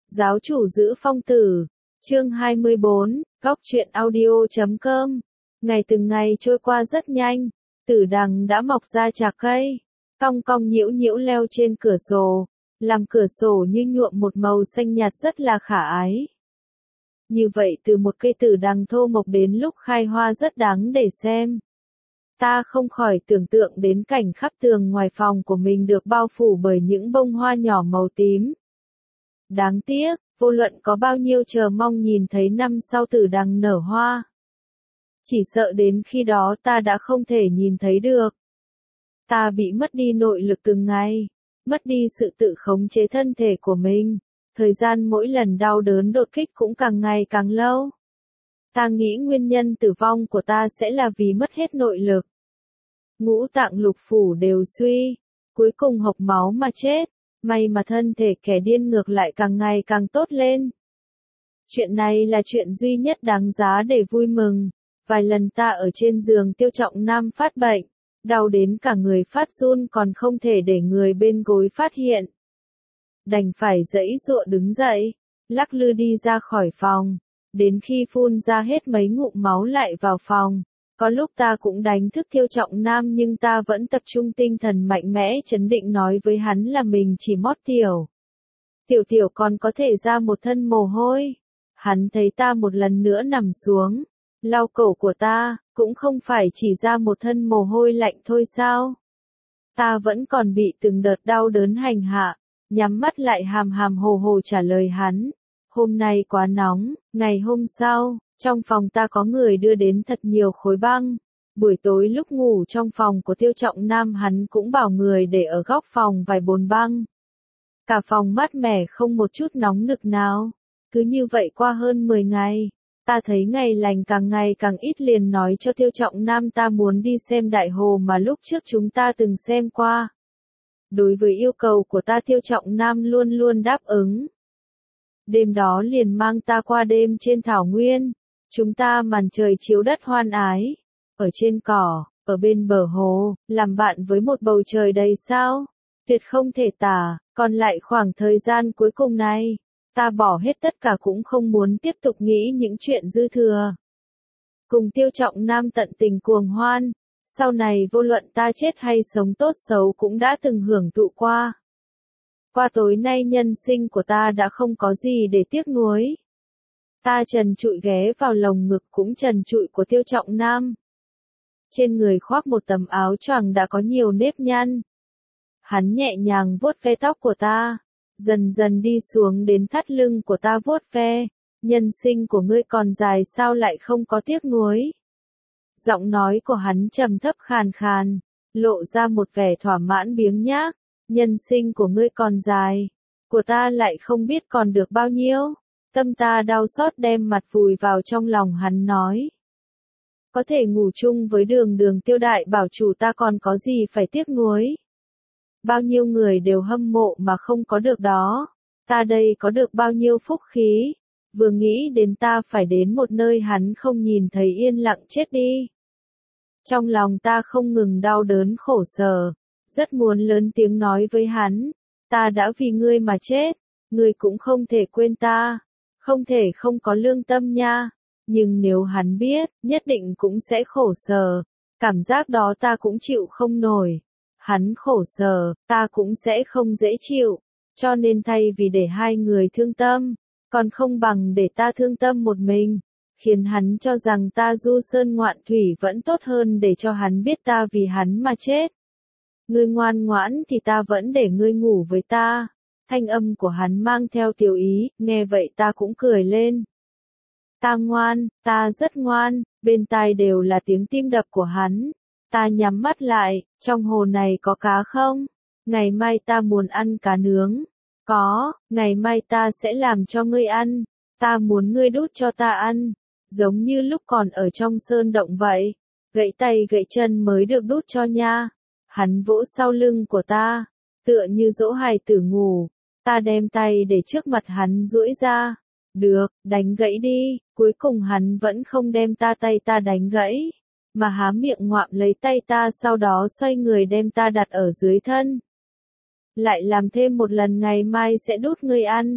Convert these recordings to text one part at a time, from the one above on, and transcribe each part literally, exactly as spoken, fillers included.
Giáo chủ giữ phong tử. Chương hai mươi bốn, góc truyện audio chấm com. Ngày từng ngày trôi qua rất nhanh, tử đằng đã mọc ra trà cây, cong cong nhiễu nhiễu leo trên cửa sổ, làm cửa sổ như nhuộm một màu xanh nhạt rất là khả ái. Như vậy từ một cây tử đằng thô mộc đến lúc khai hoa rất đáng để xem. Ta không khỏi tưởng tượng đến cảnh khắp tường ngoài phòng của mình được bao phủ bởi những bông hoa nhỏ màu tím. Đáng tiếc, vô luận có bao nhiêu chờ mong nhìn thấy năm sau tử đằng nở hoa. Chỉ sợ đến khi đó ta đã không thể nhìn thấy được. Ta bị mất đi nội lực từng ngày, mất đi sự tự khống chế thân thể của mình, thời gian mỗi lần đau đớn đột kích cũng càng ngày càng lâu. Ta nghĩ nguyên nhân tử vong của ta sẽ là vì mất hết nội lực. Ngũ tạng lục phủ đều suy, cuối cùng hộc máu mà chết, may mà thân thể kẻ điên ngược lại càng ngày càng tốt lên. Chuyện này là chuyện duy nhất đáng giá để vui mừng. Vài lần ta ở trên giường Tiêu Trọng Nam phát bệnh, đau đến cả người phát run còn không thể để người bên gối phát hiện. Đành phải giãy giụa đứng dậy, lắc lư đi ra khỏi phòng, đến khi phun ra hết mấy ngụm máu lại vào phòng. Có lúc ta cũng đánh thức Tiêu Trọng Nam nhưng ta vẫn tập trung tinh thần mạnh mẽ trấn định nói với hắn là mình chỉ mót tiểu. Tiểu tiểu còn có thể ra một thân mồ hôi. Hắn thấy ta một lần nữa nằm xuống, lau cổ của ta, cũng không phải chỉ ra một thân mồ hôi lạnh thôi sao? Ta vẫn còn bị từng đợt đau đớn hành hạ, nhắm mắt lại hàm hàm hồ hồ trả lời hắn. Hôm nay quá nóng, ngày hôm sau, trong phòng ta có người đưa đến thật nhiều khối băng. Buổi tối lúc ngủ trong phòng của Tiêu Trọng Nam hắn cũng bảo người để ở góc phòng vài bồn băng. Cả phòng mát mẻ không một chút nóng nực nào. Cứ như vậy qua hơn mười ngày. Ta thấy ngày lành càng ngày càng ít liền nói cho Tiêu Trọng Nam ta muốn đi xem đại hồ mà lúc trước chúng ta từng xem qua. Đối với yêu cầu của ta Tiêu Trọng Nam luôn luôn đáp ứng. Đêm đó liền mang ta qua đêm trên thảo nguyên. Chúng ta màn trời chiếu đất hoan ái. Ở trên cỏ, ở bên bờ hồ, làm bạn với một bầu trời đầy sao. Tuyệt không thể tả, còn lại khoảng thời gian cuối cùng này. Ta bỏ hết tất cả cũng không muốn tiếp tục nghĩ những chuyện dư thừa. Cùng Tiêu Trọng Nam tận tình cuồng hoan, sau này vô luận ta chết hay sống tốt xấu cũng đã từng hưởng thụ qua. Qua tối nay nhân sinh của ta đã không có gì để tiếc nuối. Ta trần trụi ghé vào lồng ngực cũng trần trụi của Tiêu Trọng Nam. Trên người khoác một tấm áo choàng đã có nhiều nếp nhăn. Hắn nhẹ nhàng vuốt ve tóc của ta. Dần dần đi xuống đến thắt lưng của ta vuốt ve, nhân sinh của ngươi còn dài sao lại không có tiếc nuối. Giọng nói của hắn trầm thấp khàn khàn, lộ ra một vẻ thỏa mãn biếng nhác, nhân sinh của ngươi còn dài, của ta lại không biết còn được bao nhiêu. Tâm ta đau xót đem mặt vùi vào trong lòng hắn nói. Có thể ngủ chung với đường đường Tiêu đại bảo chủ ta còn có gì phải tiếc nuối. Bao nhiêu người đều hâm mộ mà không có được đó. Ta đây có được bao nhiêu phúc khí. Vừa nghĩ đến ta phải đến một nơi hắn không nhìn thấy yên lặng chết đi. Trong lòng ta không ngừng đau đớn khổ sở. Rất muốn lớn tiếng nói với hắn. Ta đã vì ngươi mà chết. Ngươi cũng không thể quên ta. Không thể không có lương tâm nha. Nhưng nếu hắn biết, nhất định cũng sẽ khổ sở. Cảm giác đó ta cũng chịu không nổi. Hắn khổ sở, ta cũng sẽ không dễ chịu, cho nên thay vì để hai người thương tâm, còn không bằng để ta thương tâm một mình, khiến hắn cho rằng ta du sơn ngoạn thủy vẫn tốt hơn để cho hắn biết ta vì hắn mà chết. Ngươi ngoan ngoãn thì ta vẫn để ngươi ngủ với ta. Thanh âm của hắn mang theo tiểu ý, nghe vậy ta cũng cười lên. Ta ngoan, ta rất ngoan, bên tai đều là tiếng tim đập của hắn. Ta nhắm mắt lại, trong hồ này có cá không? Ngày mai ta muốn ăn cá nướng. Có, ngày mai ta sẽ làm cho ngươi ăn. Ta muốn ngươi đút cho ta ăn. Giống như lúc còn ở trong sơn động vậy. Gãy tay gãy chân mới được đút cho nha. Hắn vỗ sau lưng của ta. Tựa như dỗ hài tử ngủ. Ta đem tay để trước mặt hắn duỗi ra. Được, đánh gãy đi. Cuối cùng hắn vẫn không đem ta tay ta đánh gãy. Mà há miệng ngoạm lấy tay ta sau đó xoay người đem ta đặt ở dưới thân. Lại làm thêm một lần ngày mai sẽ đút ngươi ăn.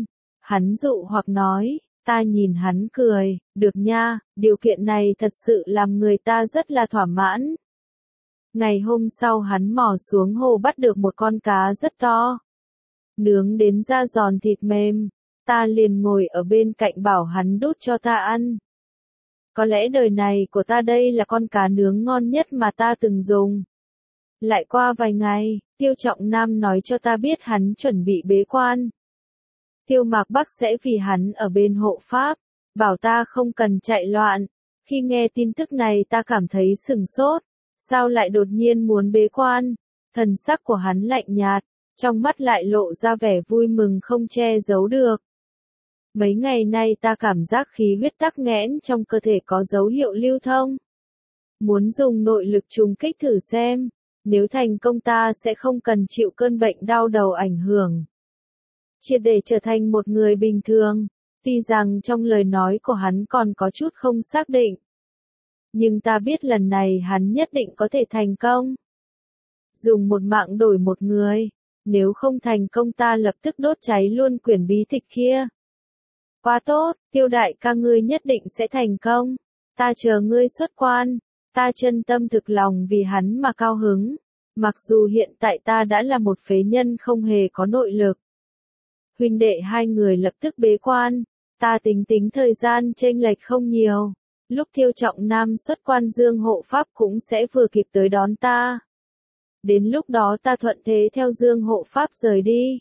Hắn dụ hoặc nói, ta nhìn hắn cười, được nha, điều kiện này thật sự làm người ta rất là thỏa mãn. Ngày hôm sau hắn mò xuống hồ bắt được một con cá rất to. Nướng đến da giòn thịt mềm, ta liền ngồi ở bên cạnh bảo hắn đút cho ta ăn. Có lẽ đời này của ta đây là con cá nướng ngon nhất mà ta từng dùng. Lại qua vài ngày, Tiêu Trọng Nam nói cho ta biết hắn chuẩn bị bế quan. Tiêu Mạc Bắc sẽ vì hắn ở bên hộ pháp, bảo ta không cần chạy loạn. Khi nghe tin tức này ta cảm thấy sừng sốt, sao lại đột nhiên muốn bế quan? Thần sắc của hắn lạnh nhạt, trong mắt lại lộ ra vẻ vui mừng không che giấu được. Mấy ngày nay ta cảm giác khí huyết tắc nghẽn trong cơ thể có dấu hiệu lưu thông. Muốn dùng nội lực trùng kích thử xem, nếu thành công ta sẽ không cần chịu cơn bệnh đau đầu ảnh hưởng. Triệt để trở thành một người bình thường, tuy rằng trong lời nói của hắn còn có chút không xác định. Nhưng ta biết lần này hắn nhất định có thể thành công. Dùng một mạng đổi một người, nếu không thành công ta lập tức đốt cháy luôn quyển bí tịch kia. Quá tốt, Tiêu đại ca ngươi nhất định sẽ thành công. Ta chờ ngươi xuất quan, ta chân tâm thực lòng vì hắn mà cao hứng. Mặc dù hiện tại ta đã là một phế nhân không hề có nội lực. Huynh đệ hai người lập tức bế quan, ta tính tính thời gian chênh lệch không nhiều. Lúc Tiêu Trọng Nam xuất quan Dương hộ pháp cũng sẽ vừa kịp tới đón ta. Đến lúc đó ta thuận thế theo Dương hộ pháp rời đi.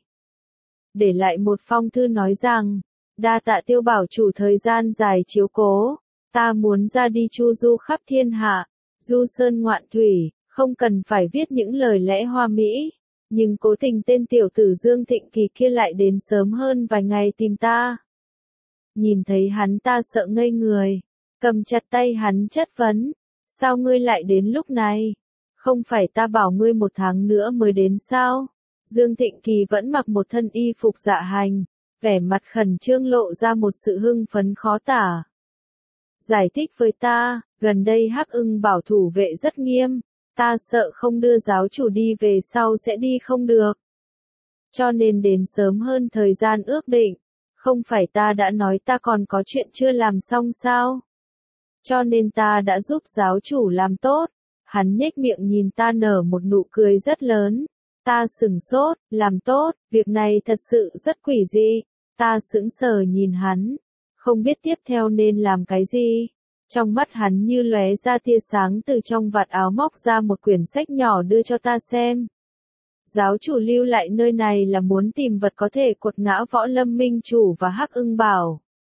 Để lại một phong thư nói rằng, đa tạ Tiêu bảo chủ thời gian dài chiếu cố, ta muốn ra đi chu du khắp thiên hạ, du sơn ngoạn thủy, không cần phải viết những lời lẽ hoa mỹ. Nhưng cố tình tên tiểu tử Dương Thịnh Kỳ kia lại đến sớm hơn vài ngày tìm ta. Nhìn thấy hắn ta sợ ngây người, cầm chặt tay hắn chất vấn, sao ngươi lại đến lúc này? Không phải ta bảo ngươi một tháng nữa mới đến sao? Dương Thịnh Kỳ vẫn mặc một thân y phục dạ hành, vẻ mặt khẩn trương lộ ra một sự hưng phấn khó tả. Giải thích với ta, gần đây Hắc Ưng bảo thủ vệ rất nghiêm, ta sợ không đưa giáo chủ đi về sau sẽ đi không được. Cho nên đến sớm hơn thời gian ước định, không phải ta đã nói ta còn có chuyện chưa làm xong sao? Cho nên ta đã giúp giáo chủ làm tốt. Hắn nhếch miệng nhìn ta nở một nụ cười rất lớn. Ta sửng sốt, làm tốt, việc này thật sự rất quỷ dị. Ta sững sờ nhìn hắn, không biết tiếp theo nên làm cái gì. Trong mắt hắn như lóe ra tia sáng từ trong vạt áo móc ra một quyển sách nhỏ đưa cho ta xem. Giáo chủ lưu lại nơi này là muốn tìm vật có thể quật ngã Võ Lâm Minh Chủ và Hắc Ưng Bảo.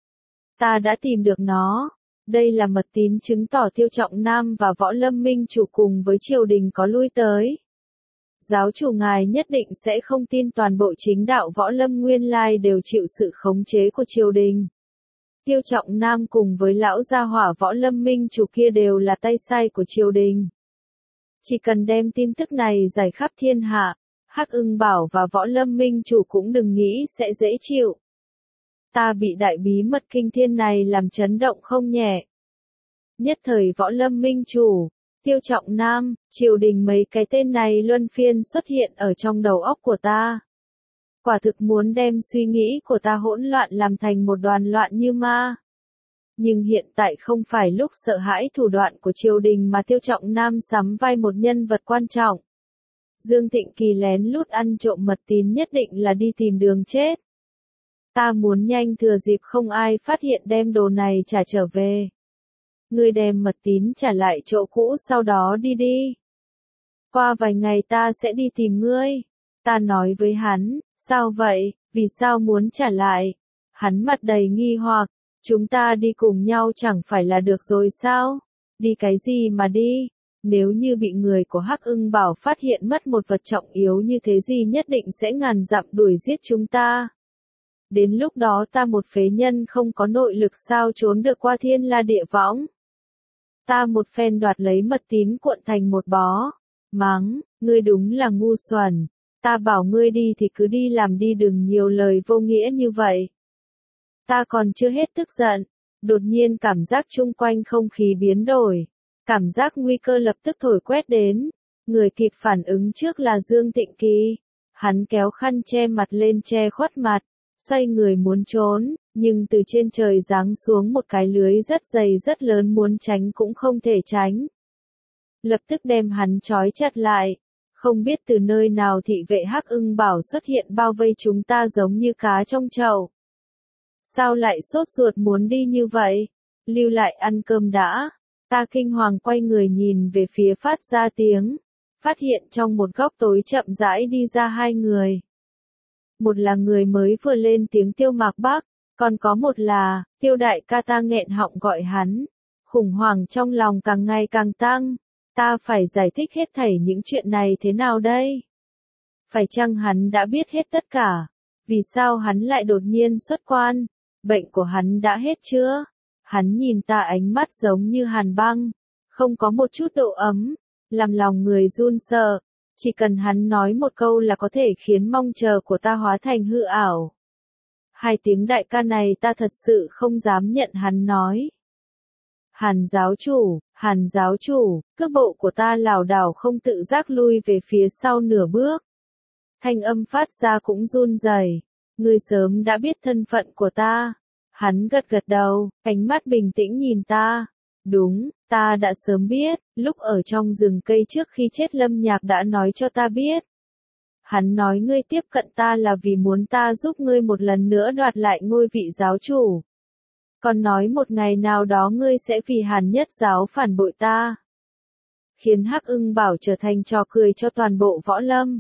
Ta đã tìm được nó. Đây là mật tín chứng tỏ Tiêu Trọng Nam và Võ Lâm Minh Chủ cùng với triều đình có lui tới. Giáo chủ ngài nhất định sẽ không tin toàn bộ chính đạo Võ Lâm nguyên lai đều chịu sự khống chế của triều đình. Tiêu Trọng Nam cùng với lão gia hỏa Võ Lâm Minh Chủ kia đều là tay sai của triều đình. Chỉ cần đem tin tức này giải khắp thiên hạ, Hắc Ưng Bảo và Võ Lâm Minh Chủ cũng đừng nghĩ sẽ dễ chịu. Ta bị đại bí mật kinh thiên này làm chấn động không nhẹ. Nhất thời Võ Lâm Minh Chủ, Tiêu Trọng Nam, triều đình mấy cái tên này luân phiên xuất hiện ở trong đầu óc của ta. Quả thực muốn đem suy nghĩ của ta hỗn loạn làm thành một đoàn loạn như ma. Nhưng hiện tại không phải lúc sợ hãi thủ đoạn của triều đình mà Tiêu Trọng Nam sắm vai một nhân vật quan trọng. Dương Thịnh Kỳ lén lút ăn trộm mật tín nhất định là đi tìm đường chết. Ta muốn nhanh thừa dịp không ai phát hiện đem đồ này trả trở về. Ngươi đem mật tín trả lại chỗ cũ sau đó đi đi. Qua vài ngày ta sẽ đi tìm ngươi. Ta nói với hắn, sao vậy, vì sao muốn trả lại? Hắn mặt đầy nghi hoặc, chúng ta đi cùng nhau chẳng phải là được rồi sao? Đi cái gì mà đi? Nếu như bị người của Hắc Ưng Bảo phát hiện mất một vật trọng yếu như thế gì nhất định sẽ ngàn dặm đuổi giết chúng ta. Đến lúc đó ta một phế nhân không có nội lực sao trốn được qua thiên la địa võng. Ta một phen đoạt lấy mật tín cuộn thành một bó. Mắng, ngươi đúng là ngu xuẩn. Ta bảo ngươi đi thì cứ đi làm đi, đừng nhiều lời vô nghĩa như vậy. Ta còn chưa hết tức giận. Đột nhiên cảm giác chung quanh không khí biến đổi. Cảm giác nguy cơ lập tức thổi quét đến. Người kịp phản ứng trước là Dương Thịnh Kỳ. Hắn kéo khăn che mặt lên che khuất mặt. xoay người muốn trốn, nhưng từ trên trời giáng xuống một cái lưới rất dày rất lớn, muốn tránh cũng không thể tránh. Lập tức đem hắn trói chặt lại. Không biết từ nơi nào thị vệ Hắc Ưng Bảo xuất hiện bao vây chúng ta giống như cá trong chậu. Sao lại sốt ruột muốn đi như vậy? Lưu lại ăn cơm đã. Ta kinh hoàng quay người nhìn về phía phát ra tiếng. Phát hiện trong một góc tối chậm rãi đi ra hai người. Một là người mới vừa lên tiếng Tiêu Mạc Bắc, còn có một là, Tiêu đại ca. Ta nghẹn họng gọi hắn. Khủng hoảng trong lòng càng ngày càng tăng. Ta phải giải thích hết thảy những chuyện này thế nào đây? Phải chăng hắn đã biết hết tất cả? Vì sao hắn lại đột nhiên xuất quan? Bệnh của hắn đã hết chưa? Hắn nhìn ta ánh mắt giống như hàn băng, không có một chút độ ấm, làm lòng người run sợ. Chỉ cần hắn nói một câu là có thể khiến mong chờ của ta hóa thành hư ảo. Hai tiếng đại ca này ta thật sự không dám nhận hắn nói. Hàn giáo chủ, Hàn giáo chủ, cước bộ của ta lảo đảo không tự giác lui về phía sau nửa bước. Thanh âm phát ra cũng run rẩy. Ngươi sớm đã biết thân phận của ta. Hắn gật gật đầu, ánh mắt bình tĩnh nhìn ta. Đúng, ta đã sớm biết, lúc ở trong rừng cây trước khi chết Lâm Nhạc đã nói cho ta biết. Hắn nói ngươi tiếp cận ta là vì muốn ta giúp ngươi một lần nữa đoạt lại ngôi vị giáo chủ. Còn nói một ngày nào đó ngươi sẽ vì Hàn Nhất giáo phản bội ta. Khiến Hắc Ưng Bảo trở thành trò cười cho toàn bộ võ lâm.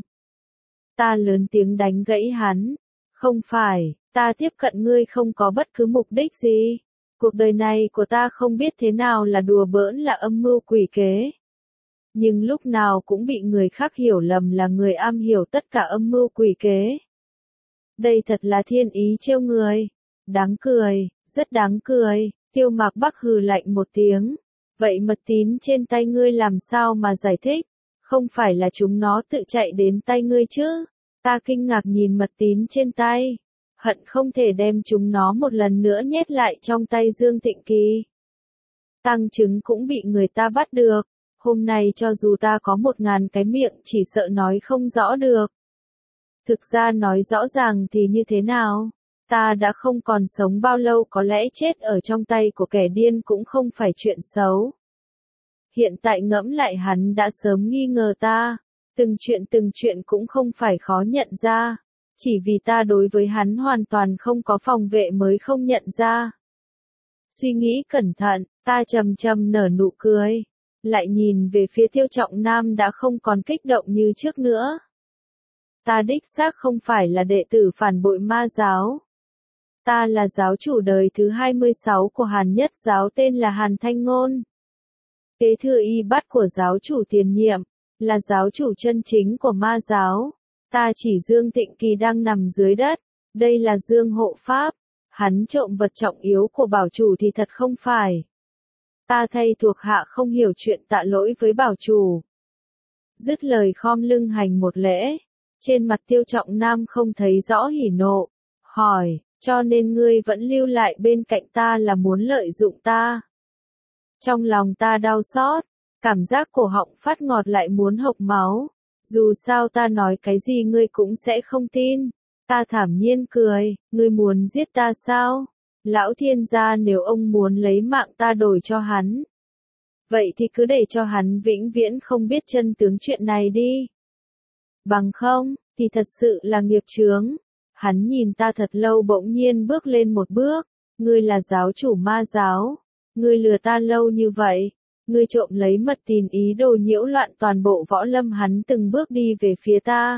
Ta lớn tiếng đánh gãy hắn. Không phải, ta tiếp cận ngươi không có bất cứ mục đích gì. Cuộc đời này của ta không biết thế nào là đùa bỡn là âm mưu quỷ kế. Nhưng lúc nào cũng bị người khác hiểu lầm là người am hiểu tất cả âm mưu quỷ kế. Đây thật là thiên ý trêu người. Đáng cười, rất đáng cười. Tiêu Mạc Bắc hừ lạnh một tiếng. Vậy mật tín trên tay ngươi làm sao mà giải thích? Không phải là chúng nó tự chạy đến tay ngươi chứ? Ta kinh ngạc nhìn mật tín trên tay. Hận không thể đem chúng nó một lần nữa nhét lại trong tay Dương Thịnh Kỳ. Tăng chứng cũng bị người ta bắt được. Hôm nay cho dù ta có một ngàn cái miệng chỉ sợ nói không rõ được. Thực ra nói rõ ràng thì như thế nào? Ta đã không còn sống bao lâu, có lẽ chết ở trong tay của kẻ điên cũng không phải chuyện xấu. Hiện tại ngẫm lại hắn đã sớm nghi ngờ ta. Từng chuyện từng chuyện cũng không phải khó nhận ra. Chỉ vì ta đối với hắn hoàn toàn không có phòng vệ mới không nhận ra. Suy nghĩ cẩn thận, ta trầm trầm nở nụ cười. Lại nhìn về phía Tiêu Trọng Nam đã không còn kích động như trước nữa. Ta đích xác không phải là đệ tử phản bội ma giáo. Ta là giáo chủ đời thứ hai mươi sáu của Hàn Nhất giáo, tên là Hàn Thanh Ngôn. Kế thừa y bát của giáo chủ tiền nhiệm, là giáo chủ chân chính của ma giáo. Ta chỉ Dương Thịnh Kỳ đang nằm dưới đất, đây là Dương hộ pháp. Hắn trộm vật trọng yếu của bảo chủ thì thật không phải. Ta thay thuộc hạ không hiểu chuyện tạ lỗi với bảo chủ. Dứt lời khom lưng hành một lễ. Trên mặt Tiêu Trọng Nam không thấy rõ hỉ nộ. Hỏi, cho nên ngươi vẫn lưu lại bên cạnh ta là muốn lợi dụng ta. Trong lòng ta đau xót, cảm giác cổ họng phát ngọt lại muốn hộc máu. Dù sao ta nói cái gì ngươi cũng sẽ không tin. Ta thản nhiên cười, ngươi muốn giết ta sao? Lão thiên gia nếu ông muốn lấy mạng ta đổi cho hắn. Vậy thì cứ để cho hắn vĩnh viễn không biết chân tướng chuyện này đi. Bằng không, thì thật sự là nghiệp chướng. Hắn nhìn ta thật lâu bỗng nhiên bước lên một bước. Ngươi là giáo chủ ma giáo. Ngươi lừa ta lâu như vậy. Ngươi trộm lấy mật tín ý đồ nhiễu loạn toàn bộ võ lâm. Hắn từng bước đi về phía ta.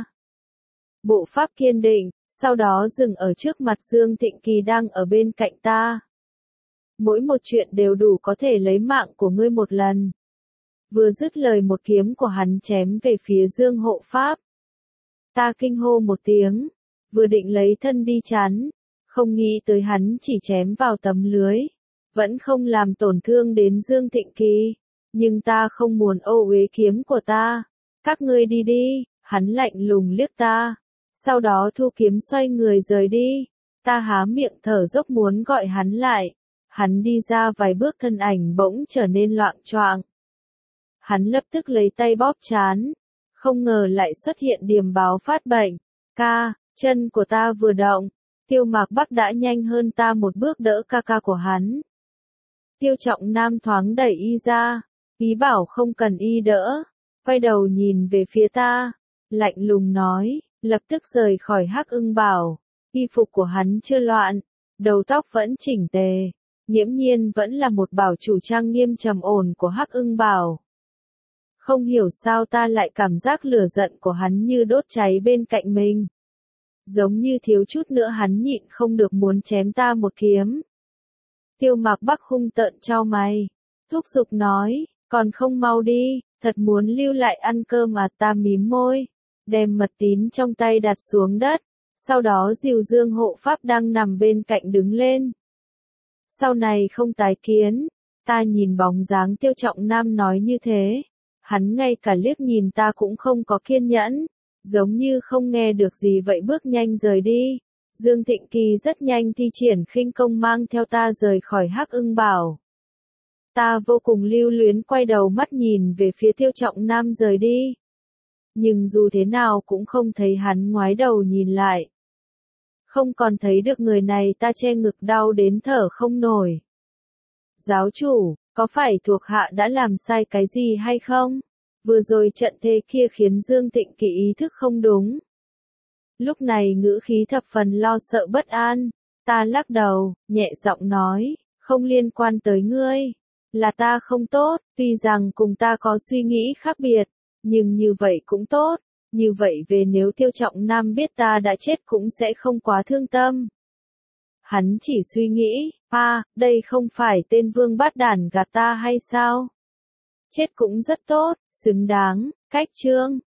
Bộ pháp kiên định, sau đó dừng ở trước mặt Dương Thịnh Kỳ đang ở bên cạnh ta. Mỗi một chuyện đều đủ có thể lấy mạng của ngươi một lần. Vừa dứt lời một kiếm của hắn chém về phía Dương hộ pháp. Ta kinh hô một tiếng, vừa định lấy thân đi chắn, không nghĩ tới hắn chỉ chém vào tấm lưới, vẫn không làm tổn thương đến Dương Thịnh Kỳ, nhưng ta không muốn ô uế kiếm của ta. Các ngươi đi đi, hắn lạnh lùng liếc ta, sau đó thu kiếm xoay người rời đi. Ta há miệng thở dốc muốn gọi hắn lại, hắn đi ra vài bước thân ảnh bỗng trở nên loạng choạng. Hắn lập tức lấy tay bóp trán, không ngờ lại xuất hiện điềm báo phát bệnh. Ca, chân của ta vừa động, Tiêu Mạc Bắc đã nhanh hơn ta một bước đỡ ca ca của hắn. Tiêu Trọng Nam thoáng đẩy y ra, ý bảo không cần y đỡ, quay đầu nhìn về phía ta, lạnh lùng nói, lập tức rời khỏi Hắc Ưng Bảo. Y phục của hắn chưa loạn, đầu tóc vẫn chỉnh tề, nghiễm nhiên vẫn là một bảo chủ trang nghiêm trầm ổn của Hắc Ưng Bảo. Không hiểu sao ta lại cảm giác lửa giận của hắn như đốt cháy bên cạnh mình. Giống như thiếu chút nữa hắn nhịn không được muốn chém ta một kiếm. Tiêu Mạc Bắc hung tợn chau mày, thúc giục nói, còn không mau đi, thật muốn lưu lại ăn cơm à? Ta mím môi, đem mật tín trong tay đặt xuống đất, sau đó dìu Dương hộ pháp đang nằm bên cạnh đứng lên. Sau này không tái kiến. Ta nhìn bóng dáng Tiêu Trọng Nam nói như thế, hắn ngay cả liếc nhìn ta cũng không có kiên nhẫn, giống như không nghe được gì vậy bước nhanh rời đi. Dương Thịnh Kỳ rất nhanh thi triển khinh công mang theo ta rời khỏi Hắc Ưng Bảo. Ta vô cùng lưu luyến quay đầu mắt nhìn về phía Tiêu Trọng Nam rời đi. Nhưng dù thế nào cũng không thấy hắn ngoái đầu nhìn lại. Không còn thấy được người này, ta che ngực đau đến thở không nổi. Giáo chủ, có phải thuộc hạ đã làm sai cái gì hay không? Vừa rồi trận thế kia khiến Dương Thịnh Kỳ ý thức không đúng. Lúc này ngữ khí thập phần lo sợ bất an, ta lắc đầu, nhẹ giọng nói, không liên quan tới ngươi, là ta không tốt, tuy rằng cùng ta có suy nghĩ khác biệt, nhưng như vậy cũng tốt, như vậy về nếu Tiêu Trọng Nam biết ta đã chết cũng sẽ không quá thương tâm. Hắn chỉ suy nghĩ, a, đây không phải tên vương bát đản gạt ta hay sao? Chết cũng rất tốt, xứng đáng, cách chương.